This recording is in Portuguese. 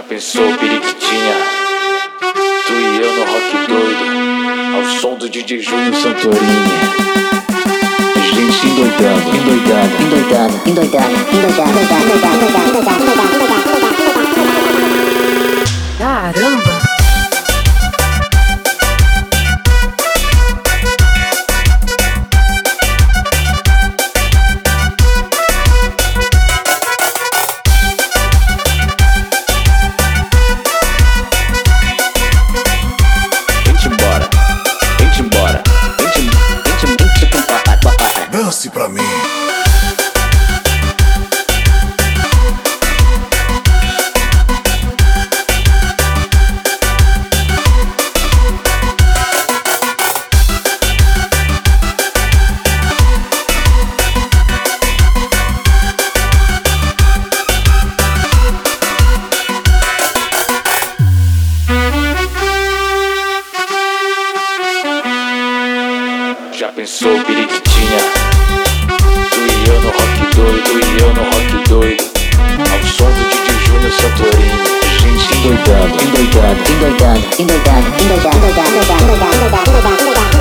Já pensou, periquitinha? Tu e eu no rock doido, ao som do DJ Júnior Santorini. Gente endoidando, endoidando, endoidando, endoidando, endoidando, endoidando, endoidando, endoidando. Caramba! Dance pra mim. Já pensou, periquitinha? Tu e eu no rock doido, tu e eu no rock doido, ao som do DJ Júnior Santorini. Gente endoidando, endoidando, endoidando, endoidando, endoidando, endoidando, endoidando, endoidando, endoidando.